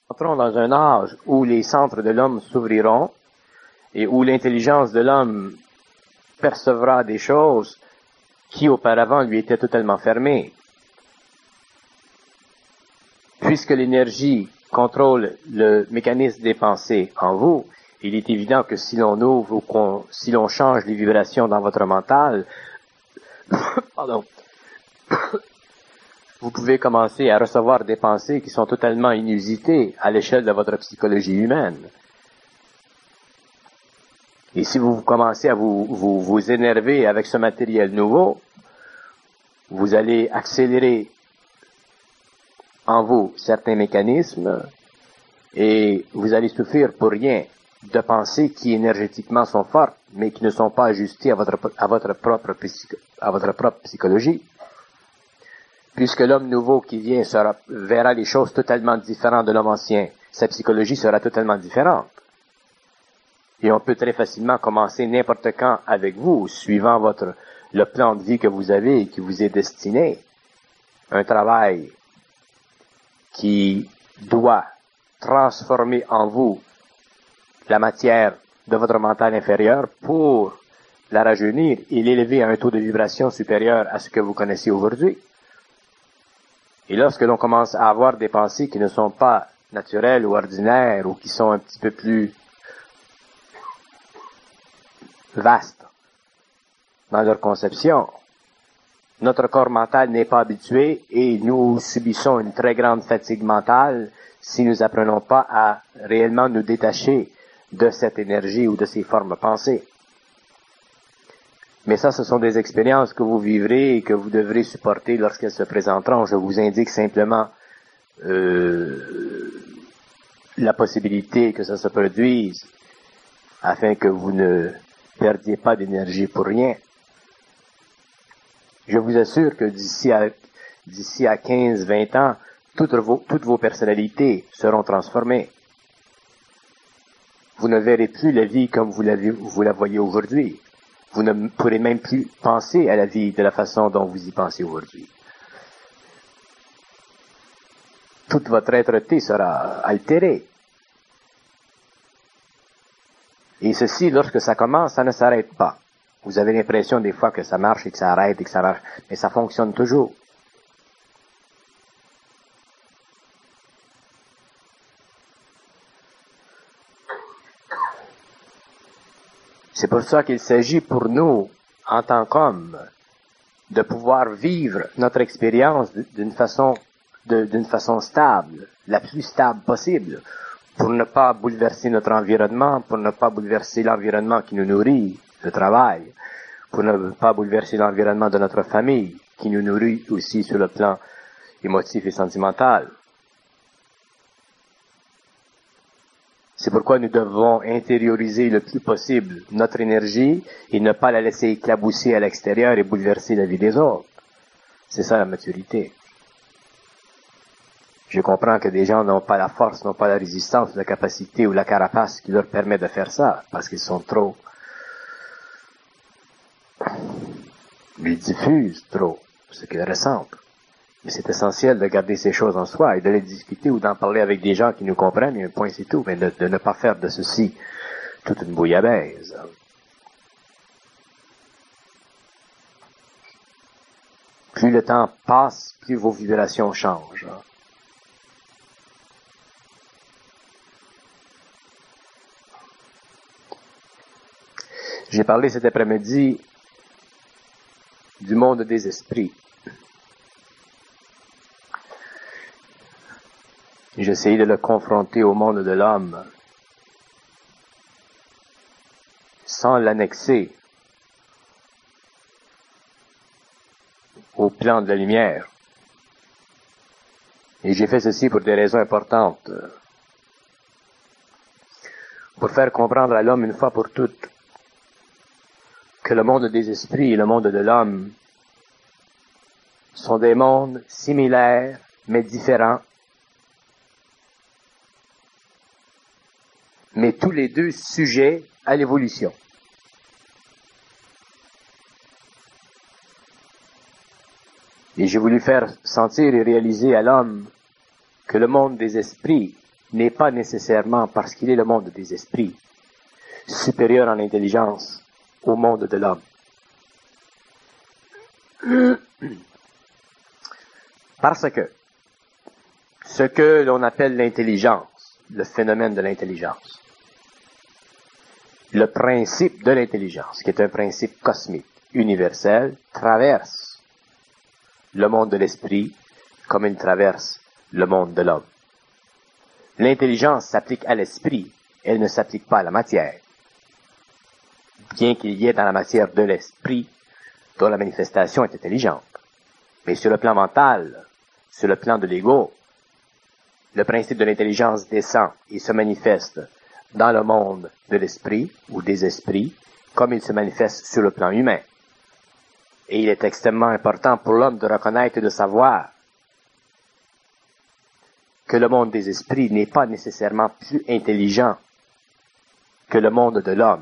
entrons dans un âge où les centres de l'homme s'ouvriront et où l'intelligence de l'homme percevra des choses qui auparavant lui étaient totalement fermées. Puisque l'énergie contrôle le mécanisme des pensées en vous, il est évident que si l'on ouvre ou si l'on change les vibrations dans votre mental, pardon, vous pouvez commencer à recevoir des pensées qui sont totalement inusitées à l'échelle de votre psychologie humaine. Et si vous commencez à vous énerver avec ce matériel nouveau, vous allez accélérer en vous certains mécanismes et vous allez souffrir pour rien de pensées qui énergétiquement sont fortes, mais qui ne sont pas ajustées à votre propre psychologie. Puisque l'homme nouveau qui vient verra les choses totalement différentes de l'homme ancien, sa psychologie sera totalement différente. Et on peut très facilement commencer n'importe quand avec vous, suivant le plan de vie que vous avez et qui vous est destiné. Un travail qui doit transformer en vous la matière de votre mental inférieur pour la rajeunir et l'élever à un taux de vibration supérieur à ce que vous connaissez aujourd'hui. Et lorsque l'on commence à avoir des pensées qui ne sont pas naturelles ou ordinaires ou qui sont un petit peu plus vastes dans leur conception, notre corps mental n'est pas habitué et nous subissons une très grande fatigue mentale si nous apprenons pas à réellement nous détacher de cette énergie ou de ces formes pensées. Mais ça, ce sont des expériences que vous vivrez et que vous devrez supporter lorsqu'elles se présenteront. Je vous indique simplement la possibilité que ça se produise afin que vous ne perdiez pas d'énergie pour rien. Je vous assure que d'ici à 15-20 ans, toutes vos personnalités seront transformées. Vous ne verrez plus la vie comme vous la voyez aujourd'hui. Vous ne pourrez même plus penser à la vie de la façon dont vous y pensez aujourd'hui. Toute votre être-té sera altérée. Et ceci, lorsque ça commence, ça ne s'arrête pas. Vous avez l'impression des fois que ça marche et que ça arrête et que ça marche, mais ça fonctionne toujours. C'est pour ça qu'il s'agit pour nous, en tant qu'hommes, de pouvoir vivre notre expérience d'une façon stable, la plus stable possible, pour ne pas bouleverser notre environnement, pour ne pas bouleverser l'environnement qui nous nourrit, le travail, pour ne pas bouleverser l'environnement de notre famille, qui nous nourrit aussi sur le plan émotif et sentimental. C'est pourquoi nous devons intérioriser le plus possible notre énergie et ne pas la laisser éclabousser à l'extérieur et bouleverser la vie des autres. C'est ça la maturité. Je comprends que des gens n'ont pas la force, n'ont pas la résistance, la capacité ou la carapace qui leur permet de faire ça, parce qu'ils sont trop... Ils diffusent trop ce qu'ils ressentent. Mais c'est essentiel de garder ces choses en soi et de les discuter ou d'en parler avec des gens qui nous comprennent, et un point c'est tout, mais de ne pas faire de ceci toute une bouillabaisse. Plus le temps passe, plus vos vibrations changent. J'ai parlé cet après-midi du monde des esprits. J'ai essayé de le confronter au monde de l'homme sans l'annexer au plan de la lumière. Et j'ai fait ceci pour des raisons importantes. Pour faire comprendre à l'homme une fois pour toutes que le monde des esprits et le monde de l'homme sont des mondes similaires mais différents, mais tous les deux sujets à l'évolution. Et j'ai voulu faire sentir et réaliser à l'homme que le monde des esprits n'est pas nécessairement parce qu'il est le monde des esprits, supérieur en intelligence au monde de l'homme. Parce que ce que l'on appelle l'intelligence, le phénomène de l'intelligence, le principe de l'intelligence, qui est un principe cosmique, universel, traverse le monde de l'esprit comme il traverse le monde de l'homme. L'intelligence s'applique à l'esprit, elle ne s'applique pas à la matière. Bien qu'il y ait dans la matière de l'esprit dont la manifestation est intelligente. Mais sur le plan mental, sur le plan de l'ego, le principe de l'intelligence descend et se manifeste dans le monde de l'esprit ou des esprits comme il se manifeste sur le plan humain. Et il est extrêmement important pour l'homme de reconnaître et de savoir que le monde des esprits n'est pas nécessairement plus intelligent que le monde de l'homme.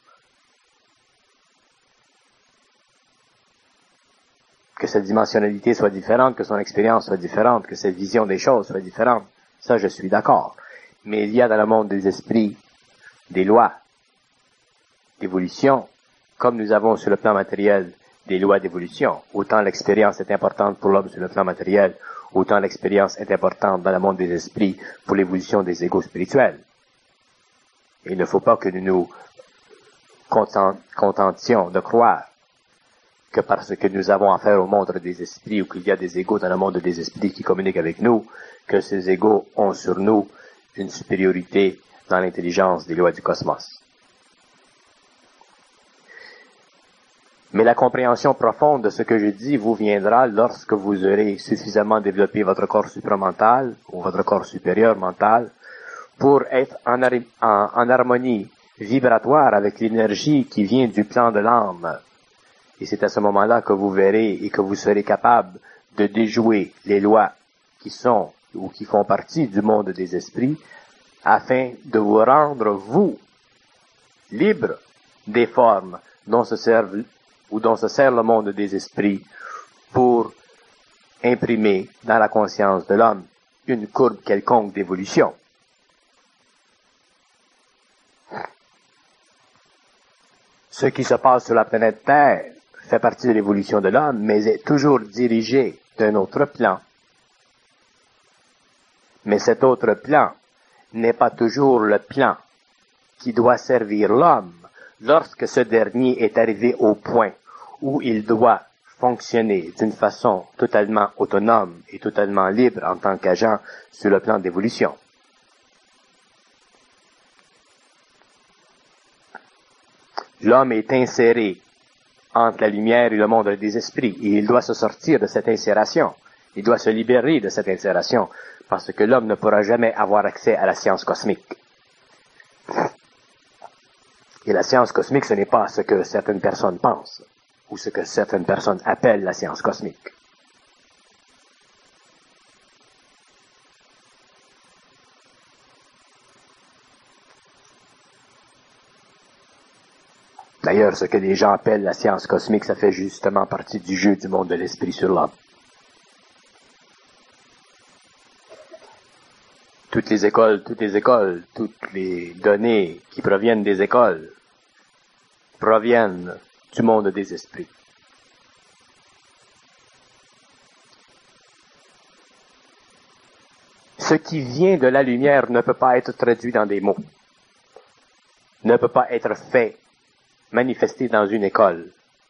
Que cette dimensionnalité soit différente, que son expérience soit différente, que cette vision des choses soit différente, ça je suis d'accord. Mais il y a dans le monde des esprits des lois d'évolution, comme nous avons sur le plan matériel des lois d'évolution. Autant l'expérience est importante pour l'homme sur le plan matériel, autant l'expérience est importante dans le monde des esprits pour l'évolution des égos spirituels. Et il ne faut pas que nous nous contentions de croire que parce que nous avons affaire au monde des esprits ou qu'il y a des égos dans le monde des esprits qui communiquent avec nous, que ces égos ont sur nous une supériorité dans l'intelligence des lois du cosmos. Mais la compréhension profonde de ce que je dis vous viendra lorsque vous aurez suffisamment développé votre corps supramental ou votre corps supérieur mental pour être en harmonie vibratoire avec l'énergie qui vient du plan de l'âme. Et c'est à ce moment-là que vous verrez et que vous serez capable de déjouer les lois qui sont ou qui font partie du monde des esprits afin de vous rendre, vous, libre des formes dont se sert le monde des esprits pour imprimer dans la conscience de l'homme une courbe quelconque d'évolution. Ce qui se passe sur la planète Terre fait partie de l'évolution de l'homme, mais est toujours dirigé d'un autre plan. Mais cet autre plan n'est pas toujours le plan qui doit servir l'homme lorsque ce dernier est arrivé au point où il doit fonctionner d'une façon totalement autonome et totalement libre en tant qu'agent sur le plan d'évolution. L'homme est inséré entre la lumière et le monde des esprits, et il doit se sortir de cette insération. Il doit se libérer de cette insération, parce que l'homme ne pourra jamais avoir accès à la science cosmique. Et la science cosmique, ce n'est pas ce que certaines personnes pensent, ou ce que certaines personnes appellent la science cosmique. D'ailleurs, ce que les gens appellent la science cosmique, ça fait justement partie du jeu du monde de l'esprit sur l'homme. Toutes les écoles, toutes les données qui proviennent des écoles proviennent du monde des esprits. Ce qui vient de la lumière ne peut pas être traduit dans des mots, ne peut pas être fait, manifesté dans une école.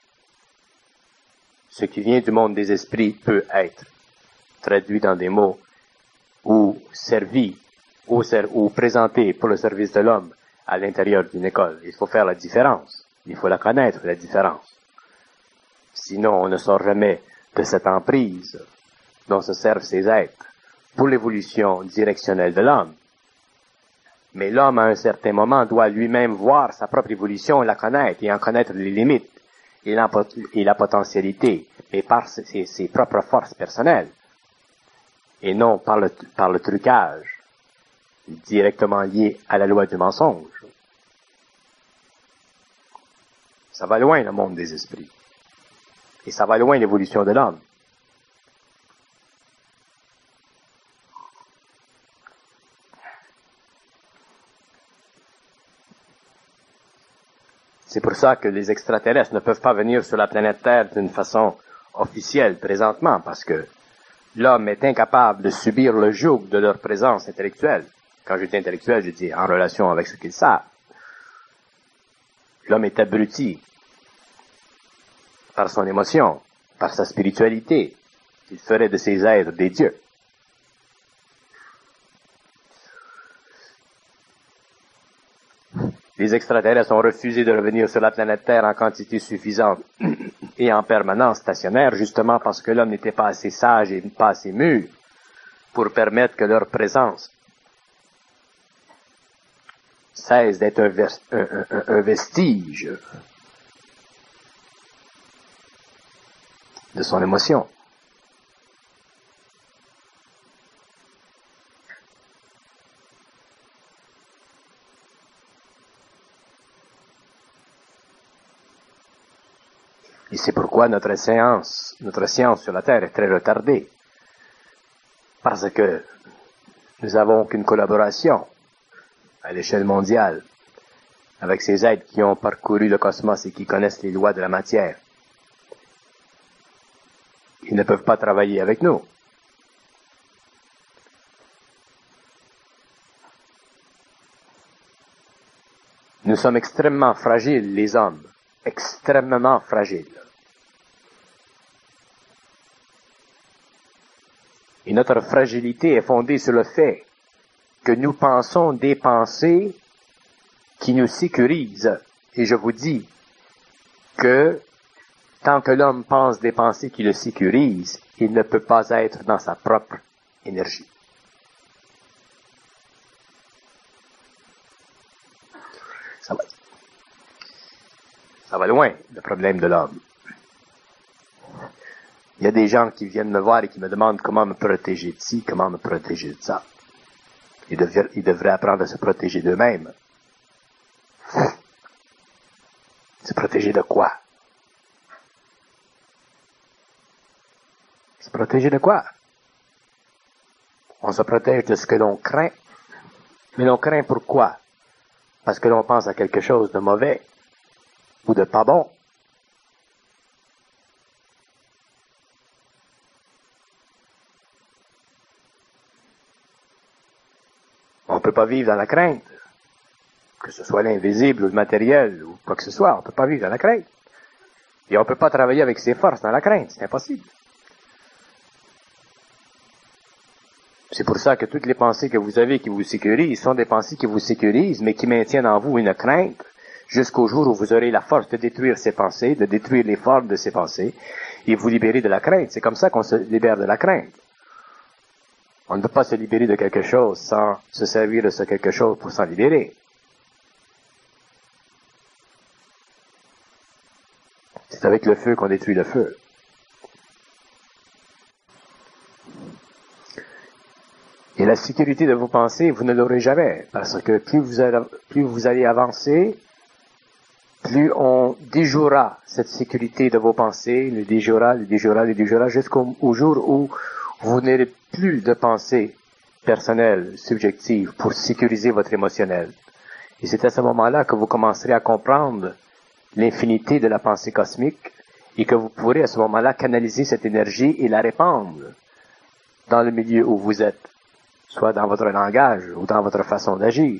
Ce qui vient du monde des esprits peut être traduit dans des mots ou servi ou présenté pour le service de l'homme à l'intérieur d'une école. Il faut faire la différence. Il faut la connaître, la différence. Sinon, on ne sort jamais de cette emprise dont se servent ces êtres pour l'évolution directionnelle de l'homme. Mais l'homme, à un certain moment, doit lui-même voir sa propre évolution et la connaître, et en connaître les limites et la potentialité, et par ses propres forces personnelles, et non par le trucage directement lié à la loi du mensonge. Ça va loin le monde des esprits, et ça va loin l'évolution de l'homme. C'est pour ça que les extraterrestres ne peuvent pas venir sur la planète Terre d'une façon officielle présentement, parce que l'homme est incapable de subir le joug de leur présence intellectuelle. Quand je dis intellectuelle, je dis en relation avec ce qu'ils savent. L'homme est abruti par son émotion, par sa spiritualité. Il ferait de ses êtres des dieux. Les extraterrestres ont refusé de revenir sur la planète Terre en quantité suffisante et en permanence stationnaire, justement parce que l'homme n'était pas assez sage et pas assez mûr pour permettre que leur présence cesse d'être un vestige de son émotion. Et c'est pourquoi notre science sur la Terre est très retardée. Parce que nous n'avons aucune collaboration à l'échelle mondiale avec ces êtres qui ont parcouru le cosmos et qui connaissent les lois de la matière. Ils ne peuvent pas travailler avec nous. Nous sommes extrêmement fragiles, les hommes. Extrêmement fragiles. Et notre fragilité est fondée sur le fait que nous pensons des pensées qui nous sécurisent. Et je vous dis que tant que l'homme pense des pensées qui le sécurisent, il ne peut pas être dans sa propre énergie. Ça va loin, le problème de l'homme. Il y a des gens qui viennent me voir et qui me demandent comment me protéger de ci, comment me protéger de ça. Ils devraient apprendre à se protéger d'eux-mêmes. Se protéger de quoi? Se protéger de quoi? On se protège de ce que l'on craint. Mais l'on craint pourquoi? Parce que l'on pense à quelque chose de mauvais ou de pas bon. On ne peut pas vivre dans la crainte, que ce soit l'invisible ou le matériel ou quoi que ce soit, on ne peut pas vivre dans la crainte. Et on ne peut pas travailler avec ses forces dans la crainte, c'est impossible. C'est pour ça que toutes les pensées que vous avez qui vous sécurisent sont des pensées qui vous sécurisent, mais qui maintiennent en vous une crainte jusqu'au jour où vous aurez la force de détruire ces pensées, de détruire les formes de ces pensées, et vous libérer de la crainte. C'est comme ça qu'on se libère de la crainte. On ne peut pas se libérer de quelque chose sans se servir de ce quelque chose pour s'en libérer. C'est avec le feu qu'on détruit le feu. Et la sécurité de vos pensées, vous ne l'aurez jamais, parce que plus vous allez avancer, plus on déjouera cette sécurité de vos pensées, le déjouera, jusqu'au jour où vous n'aurez plus de pensées personnelles, subjectives, pour sécuriser votre émotionnel. Et c'est à ce moment-là que vous commencerez à comprendre l'infinité de la pensée cosmique et que vous pourrez à ce moment-là canaliser cette énergie et la répandre dans le milieu où vous êtes, soit dans votre langage ou dans votre façon d'agir.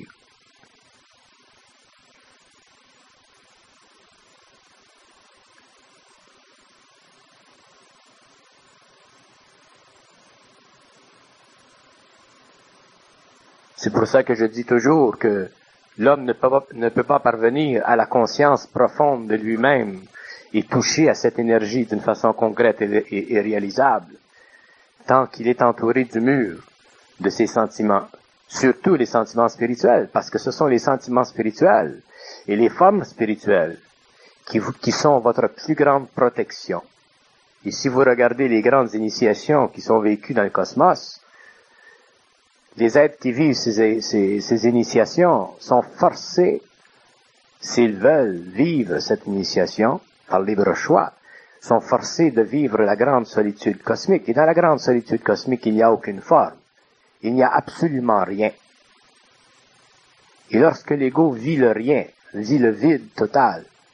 C'est pour ça que je dis toujours que l'homme ne peut pas parvenir à la conscience profonde de lui-même et toucher à cette énergie d'une façon concrète et réalisable tant qu'il est entouré du mur de ses sentiments, surtout les sentiments spirituels, parce que ce sont les sentiments spirituels et les formes spirituelles qui sont votre plus grande protection. Et si vous regardez les grandes initiations qui sont vécues dans le cosmos, les êtres qui vivent ces initiations sont forcés, s'ils veulent vivre cette initiation par libre choix, sont forcés de vivre la grande solitude cosmique. Et dans la grande solitude cosmique, il n'y a aucune forme. Il n'y a absolument rien. Et lorsque l'ego vit le rien, vit le vide total,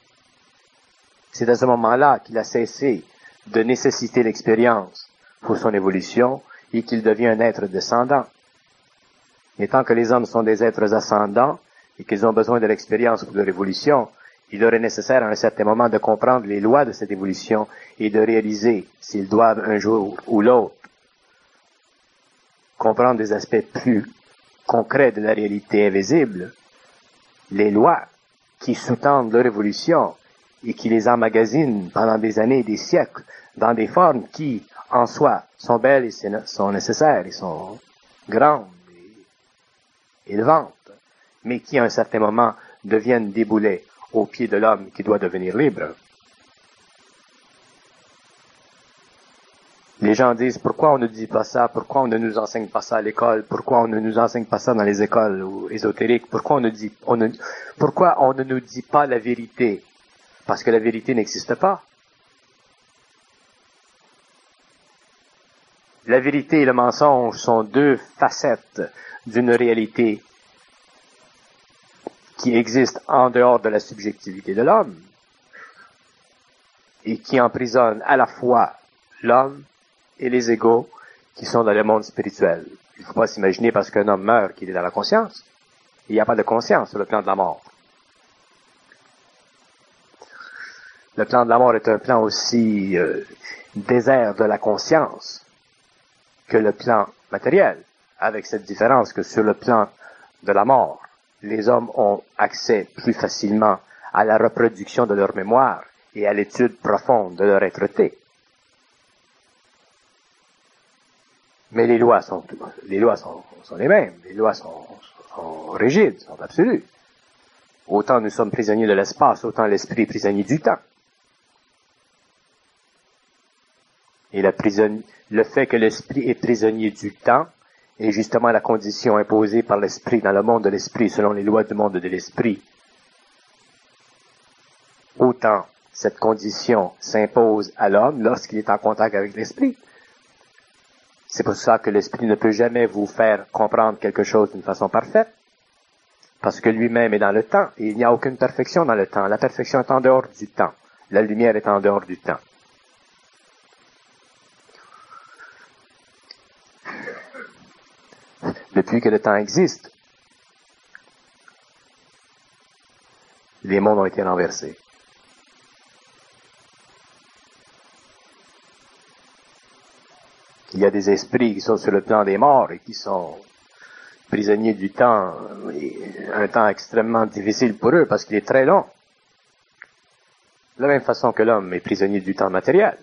C'est à ce moment-là qu'il a cessé de nécessiter l'expérience pour son évolution et qu'il devient un être descendant. Et tant que les hommes sont des êtres ascendants et qu'ils ont besoin de l'expérience pour leur évolution, il leur est nécessaire à un certain moment de comprendre les lois de cette évolution et de réaliser, s'ils doivent un jour ou l'autre, comprendre des aspects plus concrets de la réalité invisible, les lois qui sous-tendent leur évolution et qui les emmagasinent pendant des années et des siècles dans des formes qui, en soi, sont belles et sont nécessaires et sont grandes et élevantes, mais qui, à un certain moment, deviennent des boulets au pied de l'homme qui doit devenir libre. Les gens disent, pourquoi on ne dit pas ça? Pourquoi on ne nous enseigne pas ça à l'école? Pourquoi on ne nous enseigne pas ça dans les écoles ou ésotériques? Pourquoi on ne nous dit pas la vérité? Parce que la vérité n'existe pas. La vérité et le mensonge sont deux facettes d'une réalité qui existe en dehors de la subjectivité de l'homme et qui emprisonne à la fois l'homme et les égaux qui sont dans le monde spirituel. Il ne faut pas s'imaginer parce qu'un homme meurt qu'il est dans la conscience. Il n'y a pas de conscience sur le plan de la mort. Le plan de la mort est un plan aussi désert de la conscience que le plan matériel, avec cette différence que sur le plan de la mort, les hommes ont accès plus facilement à la reproduction de leur mémoire et à l'étude profonde de leur être-té. Mais les lois sont les mêmes, les lois sont rigides, sont absolues. Autant nous sommes prisonniers de l'espace, autant l'esprit est prisonnier du temps. Et le fait que l'esprit est prisonnier du temps est justement la condition imposée par l'esprit dans le monde de l'esprit, selon les lois du monde de l'esprit. Autant cette condition s'impose à l'homme lorsqu'il est en contact avec l'esprit. C'est pour ça que l'esprit ne peut jamais vous faire comprendre quelque chose d'une façon parfaite, parce que lui-même est dans le temps, et il n'y a aucune perfection dans le temps. La perfection est en dehors du temps. La lumière est en dehors du temps. Depuis que le temps existe, les mondes ont été renversés. Il y a des esprits qui sont sur le plan des morts et qui sont prisonniers du temps, et un temps extrêmement difficile pour eux parce qu'il est très long. De la même façon que l'homme est prisonnier du temps matériel.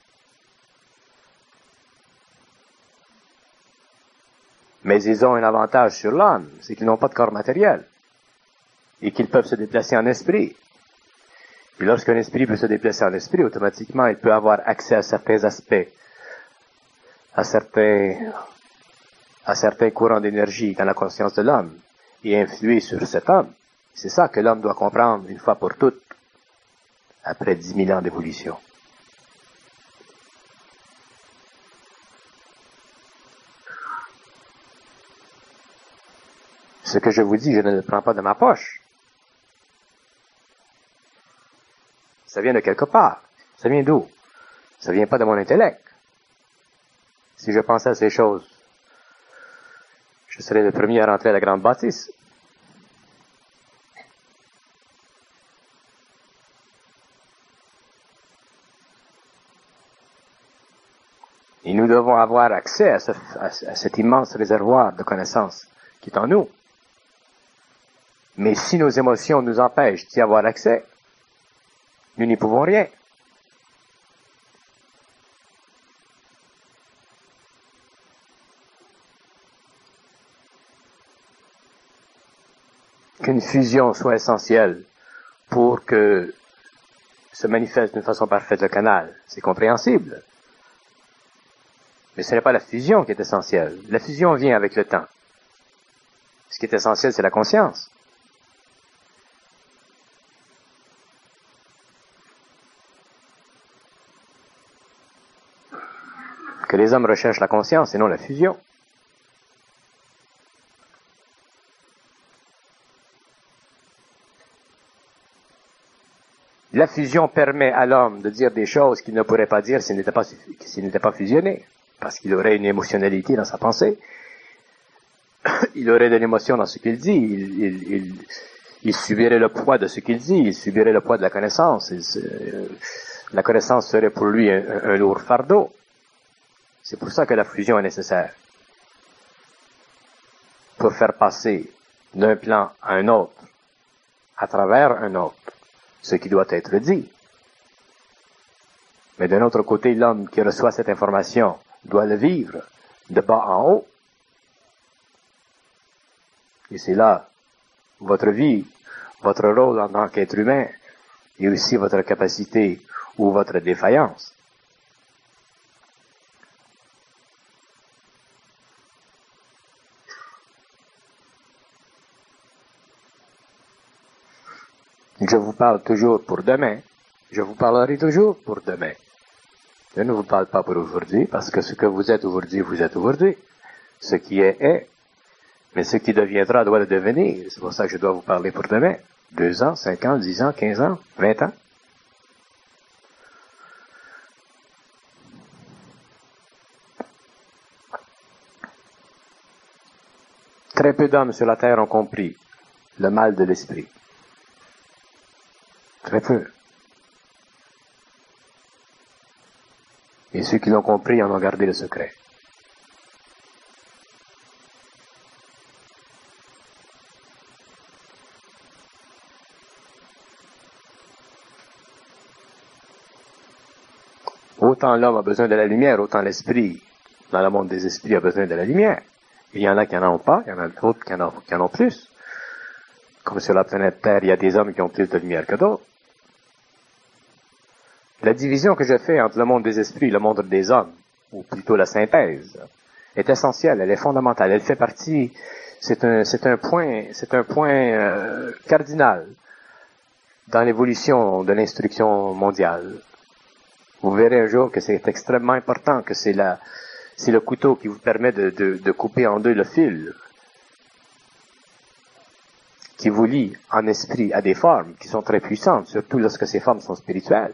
Mais ils ont un avantage sur l'homme, c'est qu'ils n'ont pas de corps matériel et qu'ils peuvent se déplacer en esprit. Et lorsqu'un esprit peut se déplacer en esprit, automatiquement, il peut avoir accès à certains aspects, à certains courants d'énergie dans la conscience de l'homme et influer sur cet homme. C'est ça que l'homme doit comprendre une fois pour toutes, après 10 000 ans d'évolution. Ce que je vous dis, je ne le prends pas de ma poche. Ça vient de quelque part. Ça vient d'où? Ça vient pas de mon intellect. Si je pensais à ces choses, je serais le premier à rentrer à la grande bâtisse. Et nous devons avoir accès à cet immense réservoir de connaissances qui est en nous. Mais si nos émotions nous empêchent d'y avoir accès, nous n'y pouvons rien. Qu'une fusion soit essentielle pour que se manifeste d'une façon parfaite le canal, c'est compréhensible. Mais ce n'est pas la fusion qui est essentielle. La fusion vient avec le temps. Ce qui est essentiel, c'est la conscience. Que les hommes recherchent la conscience et non la fusion. La fusion permet à l'homme de dire des choses qu'il ne pourrait pas dire s'il n'était pas fusionné, parce qu'il aurait une émotionnalité dans sa pensée. Il aurait de l'émotion dans ce qu'il dit. Il subirait le poids de ce qu'il dit. Il subirait le poids de la connaissance. La connaissance serait pour lui un lourd fardeau. C'est pour ça que la fusion est nécessaire. Pour faire passer d'un plan à un autre, à travers un autre, ce qui doit être dit. Mais d'un autre côté, l'homme qui reçoit cette information doit le vivre de bas en haut. Et c'est là votre vie, votre rôle en tant qu'être humain, et aussi votre capacité ou votre défaillance. Je vous parle toujours pour demain. Je vous parlerai toujours pour demain. Je ne vous parle pas pour aujourd'hui, parce que ce que vous êtes aujourd'hui, vous êtes aujourd'hui. Ce qui est, est. Mais ce qui deviendra doit le devenir. C'est pour ça que je dois vous parler pour demain. 2 ans, 5 ans, 10 ans, 15 ans, 20 ans. Très peu d'hommes sur la terre ont compris le mal de l'esprit. Très peu. Et ceux qui l'ont compris en ont gardé le secret. Autant l'homme a besoin de la lumière, autant l'esprit, dans le monde des esprits, a besoin de la lumière. Il y en a qui n'en ont pas, il y en a d'autres qui en ont plus. Comme sur la planète Terre, il y a des hommes qui ont plus de lumière que d'autres. La division que je fais entre le monde des esprits et le monde des hommes, ou plutôt la synthèse, est essentielle, elle est fondamentale, elle fait partie, c'est un point cardinal dans l'évolution de l'instruction mondiale. Vous verrez un jour que c'est extrêmement important, que c'est le couteau qui vous permet de couper en deux le fil, qui vous lie en esprit à des formes qui sont très puissantes, surtout lorsque ces formes sont spirituelles.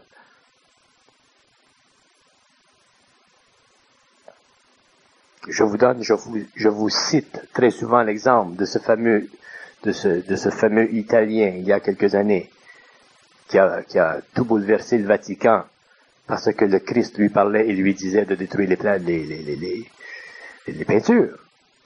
Je vous cite très souvent l'exemple de ce fameux Italien, il y a quelques années, qui a tout bouleversé le Vatican, parce que le Christ lui parlait et lui disait de détruire les peintures.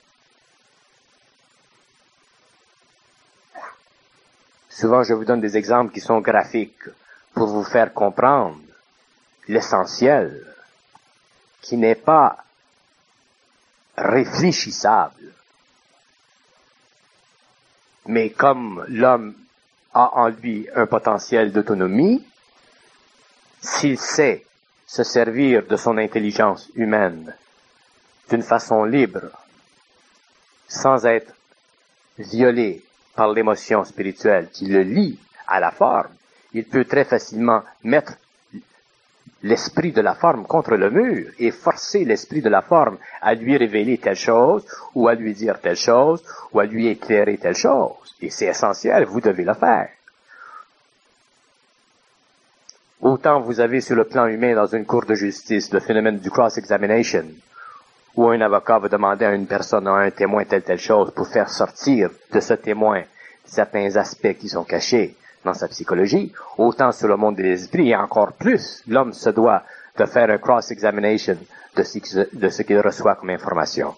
Souvent, je vous donne des exemples qui sont graphiques pour vous faire comprendre l'essentiel, qui n'est pas réfléchissable. Mais comme l'homme a en lui un potentiel d'autonomie, s'il sait se servir de son intelligence humaine d'une façon libre, sans être violé par l'émotion spirituelle qui le lie à la forme, il peut très facilement mettre l'esprit de la forme contre le mur et forcer l'esprit de la forme à lui révéler telle chose, ou à lui dire telle chose, ou à lui éclairer telle chose. Et c'est essentiel, vous devez le faire. Autant vous avez sur le plan humain dans une cour de justice le phénomène du cross-examination, où un avocat va demander à une personne, à un témoin, telle chose, pour faire sortir de ce témoin certains aspects qui sont cachés dans sa psychologie, autant sur le monde des esprits, et encore plus, l'homme se doit de faire un cross-examination de ce qu'il reçoit comme information.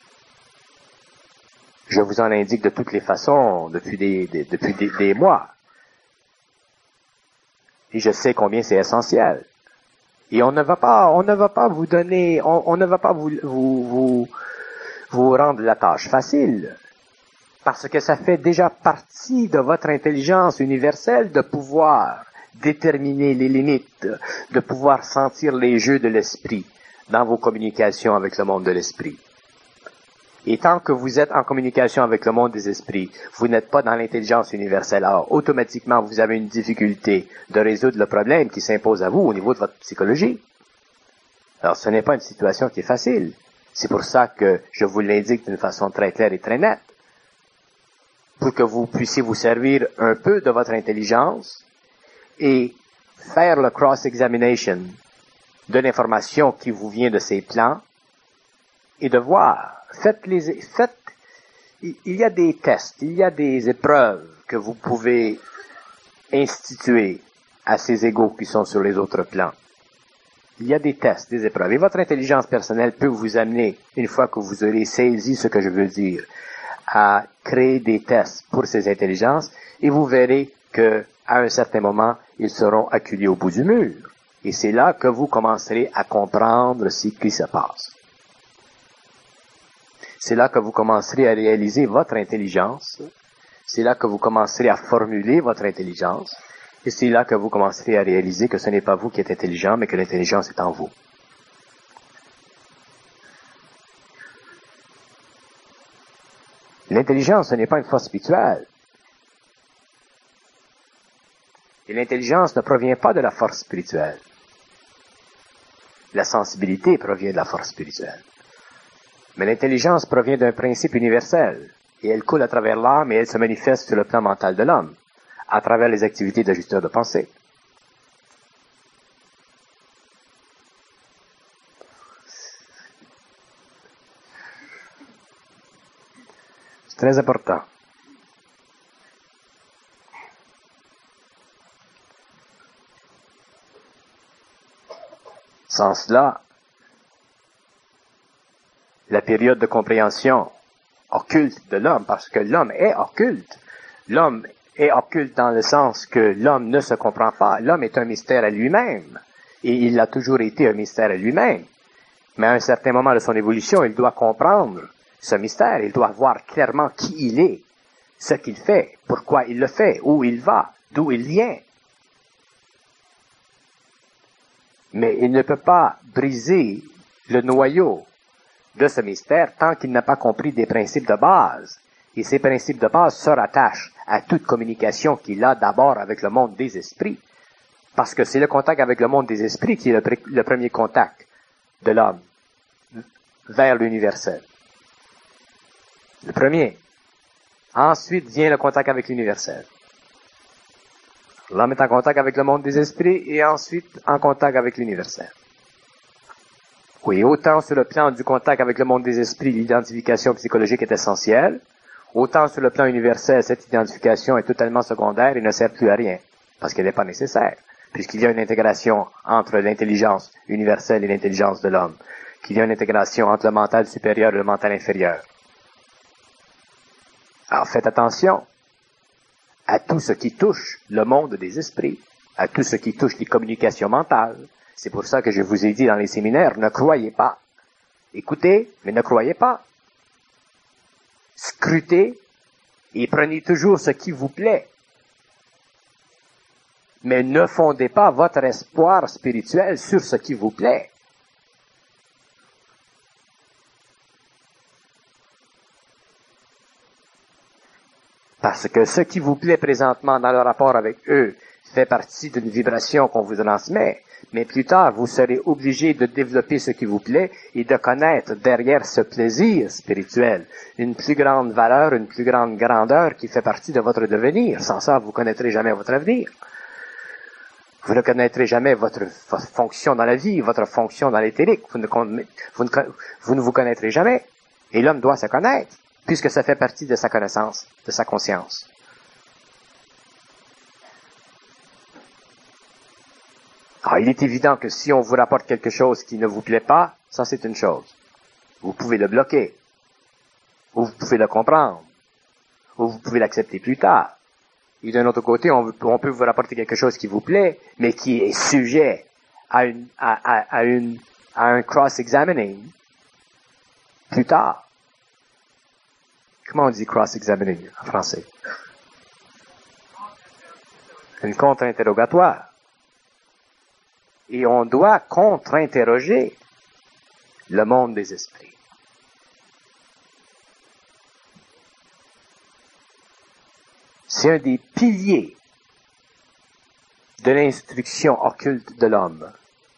Je vous en indique de toutes les façons depuis des mois. Et je sais combien c'est essentiel. Et on ne va pas vous donner, on ne va pas vous rendre la tâche facile. Parce que ça fait déjà partie de votre intelligence universelle de pouvoir déterminer les limites, de pouvoir sentir les jeux de l'esprit dans vos communications avec le monde de l'esprit. Et tant que vous êtes en communication avec le monde des esprits, vous n'êtes pas dans l'intelligence universelle. Alors, automatiquement, vous avez une difficulté de résoudre le problème qui s'impose à vous au niveau de votre psychologie. Alors, ce n'est pas une situation qui est facile. C'est pour ça que je vous l'indique d'une façon très claire et très nette. Pour que vous puissiez vous servir un peu de votre intelligence et faire le cross-examination de l'information qui vous vient de ces plans et de voir. Il y a des tests, il y a des épreuves que vous pouvez instituer à ces égaux qui sont sur les autres plans. Il y a des tests, des épreuves. Et votre intelligence personnelle peut vous amener, une fois que vous aurez saisi ce que je veux dire, à créer des tests pour ces intelligences, et vous verrez que, à un certain moment, ils seront acculés au bout du mur. Et c'est là que vous commencerez à comprendre ce qui se passe. C'est là que vous commencerez à réaliser votre intelligence. C'est là que vous commencerez à formuler votre intelligence. Et c'est là que vous commencerez à réaliser que ce n'est pas vous qui êtes intelligent, mais que l'intelligence est en vous. L'intelligence, ce n'est pas une force spirituelle. Et l'intelligence ne provient pas de la force spirituelle. La sensibilité provient de la force spirituelle. Mais l'intelligence provient d'un principe universel. Et elle coule à travers l'âme et elle se manifeste sur le plan mental de l'homme, à travers les activités d'ajusteur de pensée. C'est très important. Sans cela, la période de compréhension occulte de l'homme, parce que l'homme est occulte. L'homme est occulte dans le sens que l'homme ne se comprend pas. L'homme est un mystère à lui-même. Et il a toujours été un mystère à lui-même. Mais à un certain moment de son évolution, il doit comprendre ce mystère. Il doit voir clairement qui il est, ce qu'il fait, pourquoi il le fait, où il va, d'où il vient. Mais il ne peut pas briser le noyau de ce mystère tant qu'il n'a pas compris des principes de base. Et ces principes de base se rattachent à toute communication qu'il a d'abord avec le monde des esprits. Parce que c'est le contact avec le monde des esprits qui est le premier contact de l'homme vers l'universel. Le premier. Ensuite vient le contact avec l'universel. L'homme est en contact avec le monde des esprits et ensuite en contact avec l'universel. Oui, autant sur le plan du contact avec le monde des esprits, l'identification psychologique est essentielle, autant sur le plan universel, cette identification est totalement secondaire et ne sert plus à rien, parce qu'elle n'est pas nécessaire, puisqu'il y a une intégration entre l'intelligence universelle et l'intelligence de l'homme, qu'il y a une intégration entre le mental supérieur et le mental inférieur. Alors faites attention à tout ce qui touche le monde des esprits, à tout ce qui touche les communications mentales. C'est pour ça que je vous ai dit dans les séminaires, ne croyez pas. Écoutez, mais ne croyez pas. Scrutez et prenez toujours ce qui vous plaît. Mais ne fondez pas votre espoir spirituel sur ce qui vous plaît. Parce que ce qui vous plaît présentement dans le rapport avec eux fait partie d'une vibration qu'on vous transmet, mais plus tard, vous serez obligé de développer ce qui vous plaît et de connaître derrière ce plaisir spirituel une plus grande valeur, une plus grande grandeur qui fait partie de votre devenir. Sans ça, vous ne connaîtrez jamais votre avenir. Vous ne connaîtrez jamais votre fonction dans la vie, votre fonction dans l'éthérique. Vous ne vous connaîtrez jamais. Et l'homme doit se connaître, puisque ça fait partie de sa connaissance, de sa conscience. Alors, il est évident que si on vous rapporte quelque chose qui ne vous plaît pas, ça c'est une chose. Vous pouvez le bloquer, ou vous pouvez le comprendre, ou vous pouvez l'accepter plus tard. Et d'un autre côté, on peut vous rapporter quelque chose qui vous plaît, mais qui est sujet à un cross-examining plus tard. Comment on dit cross-examining en français? Une contre-interrogatoire. Et on doit contre-interroger le monde des esprits. C'est un des piliers de l'instruction occulte de l'homme.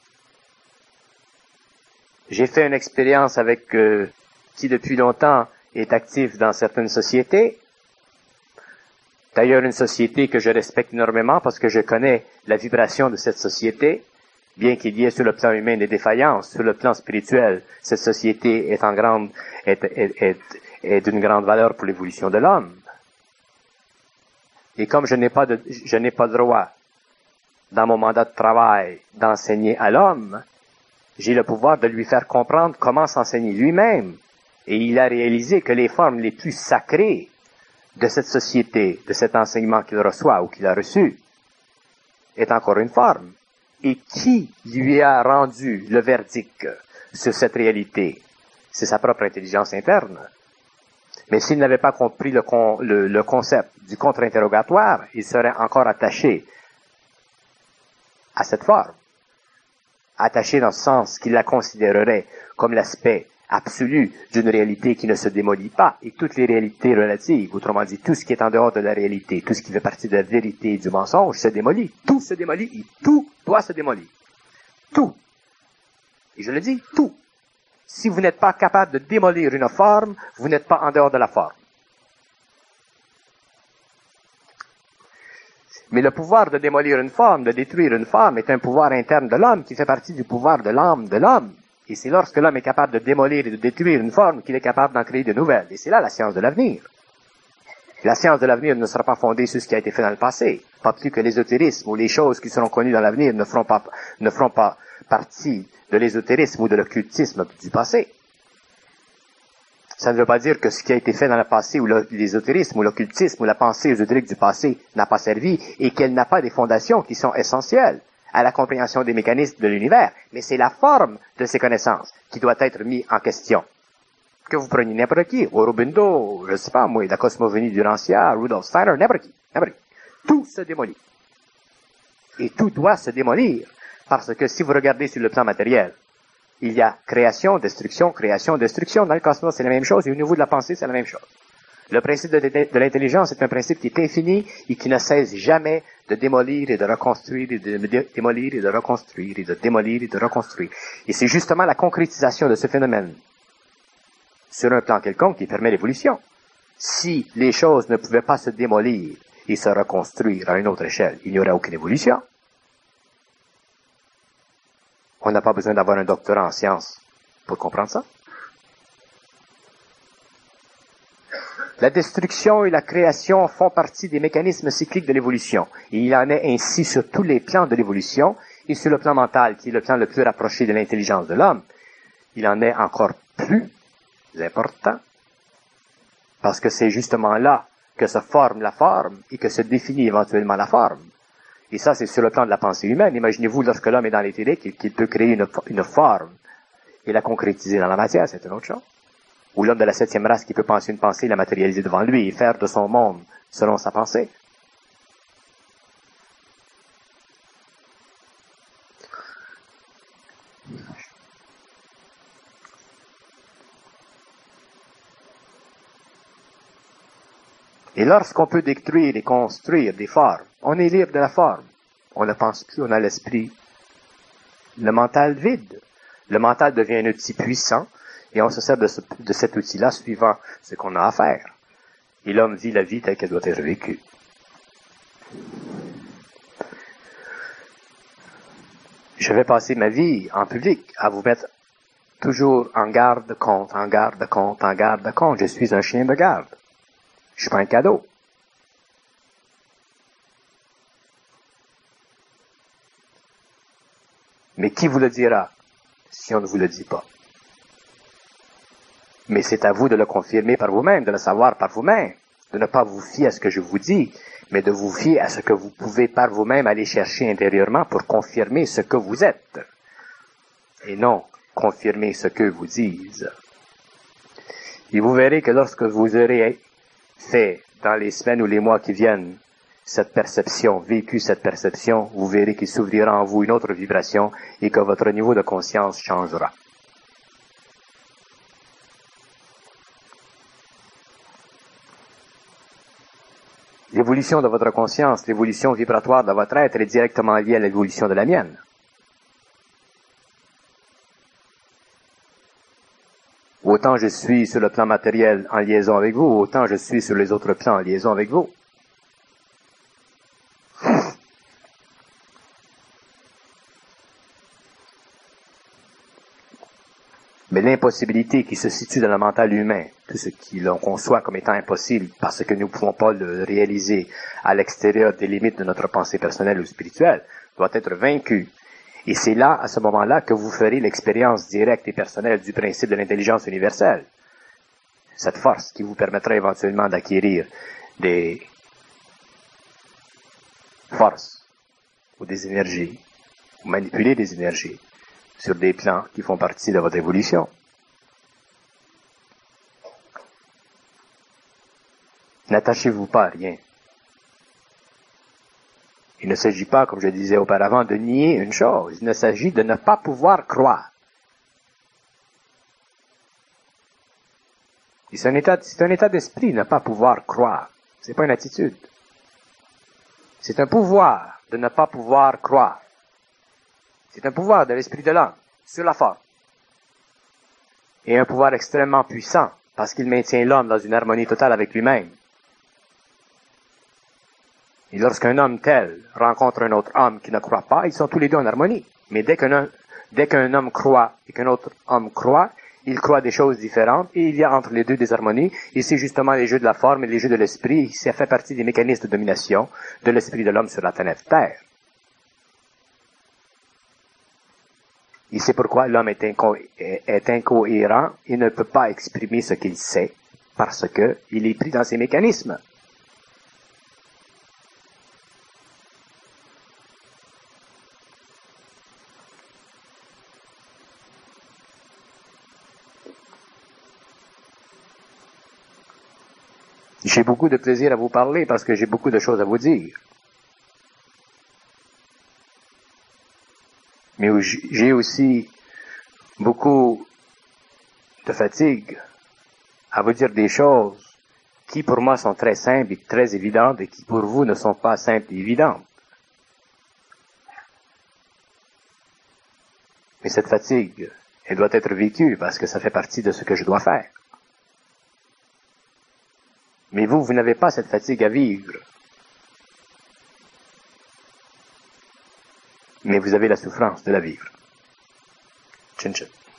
J'ai fait une expérience avec qui depuis longtemps est actif dans certaines sociétés. D'ailleurs, une société que je respecte énormément parce que je connais la vibration de cette société, bien qu'il y ait sur le plan humain des défaillances, sur le plan spirituel, cette société est d'une grande valeur pour l'évolution de l'homme. Et comme je n'ai pas le droit, dans mon mandat de travail, d'enseigner à l'homme, j'ai le pouvoir de lui faire comprendre comment s'enseigner lui-même. Et il a réalisé que les formes les plus sacrées de cette société, de cet enseignement qu'il reçoit ou qu'il a reçu, est encore une forme. Et qui lui a rendu le verdict sur cette réalité? C'est sa propre intelligence interne. Mais s'il n'avait pas compris le concept du contre-interrogatoire, il serait encore attaché à cette forme. Attaché dans le sens qu'il la considérerait comme l'aspect absolu d'une réalité qui ne se démolit pas, et toutes les réalités relatives, autrement dit, tout ce qui est en dehors de la réalité, tout ce qui fait partie de la vérité et du mensonge se démolit. Tout se démolit et tout doit se démolir. Tout. Et je le dis, tout. Si vous n'êtes pas capable de démolir une forme, vous n'êtes pas en dehors de la forme. Mais le pouvoir de démolir une forme, de détruire une forme, est un pouvoir interne de l'homme qui fait partie du pouvoir de l'âme de l'homme. Et c'est lorsque l'homme est capable de démolir et de détruire une forme qu'il est capable d'en créer de nouvelles. Et c'est là la science de l'avenir. La science de l'avenir ne sera pas fondée sur ce qui a été fait dans le passé. Pas plus que l'ésotérisme ou les choses qui seront connues dans l'avenir ne feront pas partie de l'ésotérisme ou de l'occultisme du passé. Ça ne veut pas dire que ce qui a été fait dans le passé, ou l'ésotérisme, ou l'occultisme, ou la pensée ésotérique du passé n'a pas servi, et qu'elle n'a pas des fondations qui sont essentielles à la compréhension des mécanismes de l'univers. Mais c'est la forme de ces connaissances qui doit être mise en question. Que vous preniez n'importe qui, Aurobindo, je ne sais pas moi, la cosmogonie du Rancière, Rudolf Steiner, n'importe qui. Tout se démolit. Et tout doit se démolir. Parce que si vous regardez sur le plan matériel, il y a création, destruction. Dans le cosmos, c'est la même chose. Et au niveau de la pensée, c'est la même chose. Le principe de l'intelligence est un principe qui est infini et qui ne cesse jamais de démolir et de reconstruire, et de démolir et de reconstruire, et de démolir et de reconstruire. Et c'est justement la concrétisation de ce phénomène sur un plan quelconque qui permet l'évolution. Si les choses ne pouvaient pas se démolir et se reconstruire à une autre échelle, il n'y aurait aucune évolution. On n'a pas besoin d'avoir un doctorat en sciences pour comprendre ça. La destruction et la création font partie des mécanismes cycliques de l'évolution. Et il en est ainsi sur tous les plans de l'évolution, et sur le plan mental, qui est le plan le plus rapproché de l'intelligence de l'homme, il en est encore plus important, parce que c'est justement là que se forme la forme et que se définit éventuellement la forme. Et ça, c'est sur le plan de la pensée humaine. Imaginez-vous, lorsque l'homme est dans l'éthérique, qu'il peut créer une forme et la concrétiser dans la matière, c'est une autre chose. Ou l'homme de la 7e race qui peut penser une pensée, la matérialiser devant lui et faire de son monde selon sa pensée. Et lorsqu'on peut détruire et construire des formes, on est libre de la forme. On ne pense plus, on a l'esprit, le mental vide. Le mental devient un outil puissant et on se sert de cet outil-là suivant ce qu'on a à faire. Et l'homme vit la vie telle qu'elle doit être vécue. Je vais passer ma vie en public à vous mettre toujours en garde compte. Je suis un chien de garde. Je suis pas un cadeau. Mais qui vous le dira si on ne vous le dit pas? Mais c'est à vous de le confirmer par vous-même, de le savoir par vous-même, de ne pas vous fier à ce que je vous dis, mais de vous fier à ce que vous pouvez par vous-même aller chercher intérieurement pour confirmer ce que vous êtes, et non confirmer ce que vous disent. Et vous verrez que lorsque vous aurez fait dans les semaines ou les mois qui viennent cette perception, vécu cette perception, vous verrez qu'il s'ouvrira en vous une autre vibration et que votre niveau de conscience changera. L'évolution de votre conscience, l'évolution vibratoire de votre être est directement liée à l'évolution de la mienne. Autant je suis sur le plan matériel en liaison avec vous, autant je suis sur les autres plans en liaison avec vous. Mais l'impossibilité qui se situe dans le mental humain, tout ce l'on conçoit comme étant impossible parce que nous ne pouvons pas le réaliser à l'extérieur des limites de notre pensée personnelle ou spirituelle, doit être vaincu. Et c'est là, à ce moment-là, que vous ferez l'expérience directe et personnelle du principe de l'intelligence universelle. Cette force qui vous permettra éventuellement d'acquérir des forces ou des énergies, ou manipuler des énergies sur des plans qui font partie de votre évolution. N'attachez-vous pas à rien. Il ne s'agit pas, comme je disais auparavant, de nier une chose. Il ne s'agit de ne pas pouvoir croire. Et c'est un état d'esprit, ne pas pouvoir croire. C'est pas une attitude. C'est un pouvoir de ne pas pouvoir croire. C'est un pouvoir de l'esprit de l'homme, sur la forme. Et un pouvoir extrêmement puissant, parce qu'il maintient l'homme dans une harmonie totale avec lui-même. Et lorsqu'un homme tel rencontre un autre homme qui ne croit pas, ils sont tous les deux en harmonie. Mais dès qu'un homme croit et qu'un autre homme croit, il croit des choses différentes et il y a entre les deux des harmonies. Et c'est justement les jeux de la forme et les jeux de l'esprit. Ça fait partie des mécanismes de domination de l'esprit de l'homme sur la planète Terre. Et c'est pourquoi l'homme est incohérent et ne peut pas exprimer ce qu'il sait parce que il est pris dans ses mécanismes. J'ai beaucoup de plaisir à vous parler parce que j'ai beaucoup de choses à vous dire. Mais j'ai aussi beaucoup de fatigue à vous dire des choses qui pour moi sont très simples et très évidentes et qui pour vous ne sont pas simples et évidentes. Mais cette fatigue, elle doit être vécue parce que ça fait partie de ce que je dois faire. Mais vous n'avez pas cette fatigue à vivre. Mais vous avez la souffrance de la vivre. Chin chin.